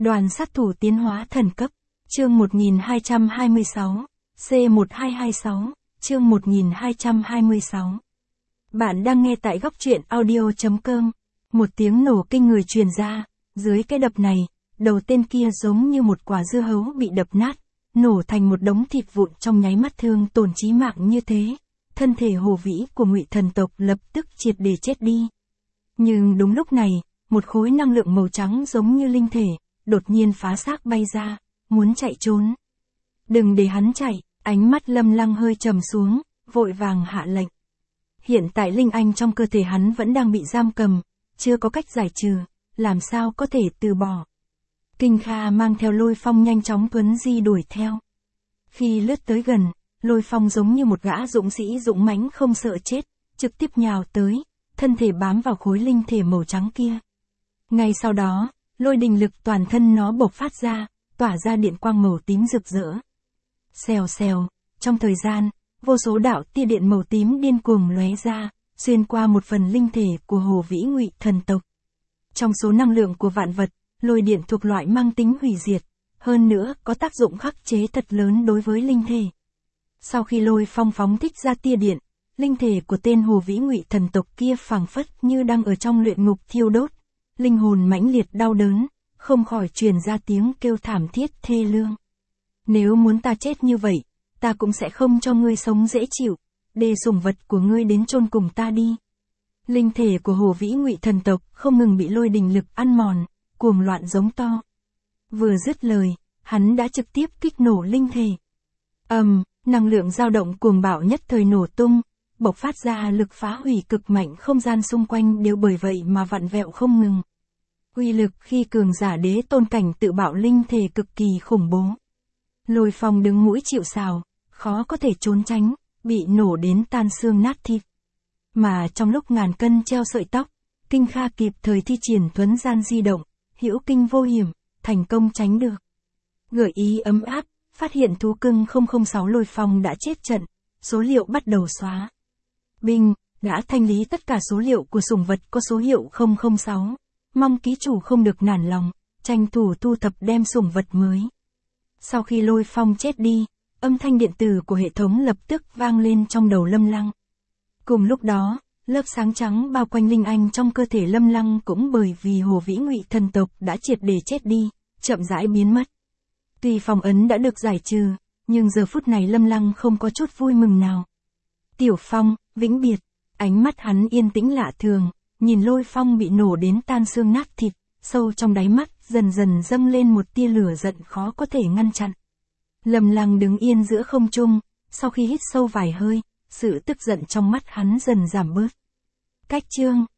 Đoàn sát thủ tiến hóa thần cấp. Chương 1226. C1226. Chương 1226. Bạn đang nghe tại góc truyện audio.com. Một tiếng nổ kinh người truyền ra. Dưới cái đập này, đầu tên kia giống như một quả dưa hấu bị đập nát, nổ thành một đống thịt vụn trong nháy mắt, thương tổn chí mạng như thế. Thân thể hồ vĩ của Ngụy thần tộc lập tức triệt để chết đi. Nhưng đúng lúc này, một khối năng lượng màu trắng giống như linh thể, đột nhiên phá xác bay ra, muốn chạy trốn. Đừng để hắn chạy, ánh mắt Lâm Lăng hơi trầm xuống, vội vàng hạ lệnh. Hiện tại linh anh trong cơ thể hắn vẫn đang bị giam cầm, chưa có cách giải trừ, làm sao có thể từ bỏ. Kinh Kha mang theo Lôi Phong nhanh chóng tuấn di đuổi theo. Khi lướt tới gần, Lôi Phong giống như một gã dũng sĩ dũng mãnh không sợ chết, trực tiếp nhào tới, thân thể bám vào khối linh thể màu trắng kia. Ngay sau đó, lôi đình lực toàn thân nó bộc phát ra, tỏa ra điện quang màu tím rực rỡ. Xèo xèo, trong thời gian, vô số đạo tia điện màu tím điên cuồng lóe ra, xuyên qua một phần linh thể của Hồ Vĩ Ngụy thần tộc. Trong số năng lượng của vạn vật, lôi điện thuộc loại mang tính hủy diệt, hơn nữa có tác dụng khắc chế thật lớn đối với linh thể. Sau khi Lôi Phong phóng thích ra tia điện, linh thể của tên Hồ Vĩ Ngụy thần tộc kia phảng phất như đang ở trong luyện ngục thiêu đốt, linh hồn mãnh liệt đau đớn, không khỏi truyền ra tiếng kêu thảm thiết thê lương. Nếu muốn ta chết như vậy, ta cũng sẽ không cho ngươi sống dễ chịu, để sủng vật của ngươi đến chôn cùng ta đi. Linh thể của Hồ Vĩ Ngụy thần tộc không ngừng bị lôi đình lực ăn mòn, cuồng loạn giống to. Vừa dứt lời, hắn đã trực tiếp kích nổ linh thể. Năng lượng dao động cuồng bạo nhất thời nổ tung, bộc phát ra lực phá hủy cực mạnh, không gian xung quanh đều bởi vậy mà vặn vẹo không ngừng. Uy lực khi cường giả đế tôn cảnh tự bạo linh thể cực kỳ khủng bố. Lôi Phong đứng mũi chịu sào, khó có thể trốn tránh, bị nổ đến tan xương nát thịt. Mà trong lúc ngàn cân treo sợi tóc, Kinh Kha kịp thời thi triển thuấn gian di động, hữu kinh vô hiểm, thành công tránh được. Gợi ý ấm áp, phát hiện thú cưng 006 Lôi Phong đã chết trận, số liệu bắt đầu xóa. Binh, đã thanh lý tất cả số liệu của sủng vật có số hiệu 006, mong ký chủ không được nản lòng, tranh thủ thu thập đem sủng vật mới. Sau khi Lôi Phong chết đi, âm thanh điện tử của hệ thống lập tức vang lên trong đầu Lâm Lăng. Cùng lúc đó, lớp sáng trắng bao quanh linh anh trong cơ thể Lâm Lăng cũng bởi vì Hồ Vĩ Ngụy thần tộc đã triệt để chết đi, chậm rãi biến mất. Tuy phong ấn đã được giải trừ, nhưng giờ phút này Lâm Lăng không có chút vui mừng nào. Tiểu Phong, vĩnh biệt, ánh mắt hắn yên tĩnh lạ thường, nhìn Lôi Phong bị nổ đến tan xương nát thịt, sâu trong đáy mắt dần dần dâng lên một tia lửa giận khó có thể ngăn chặn. Lâm Lăng đứng yên giữa không trung, sau khi hít sâu vài hơi, sự tức giận trong mắt hắn dần giảm bớt. Cách chương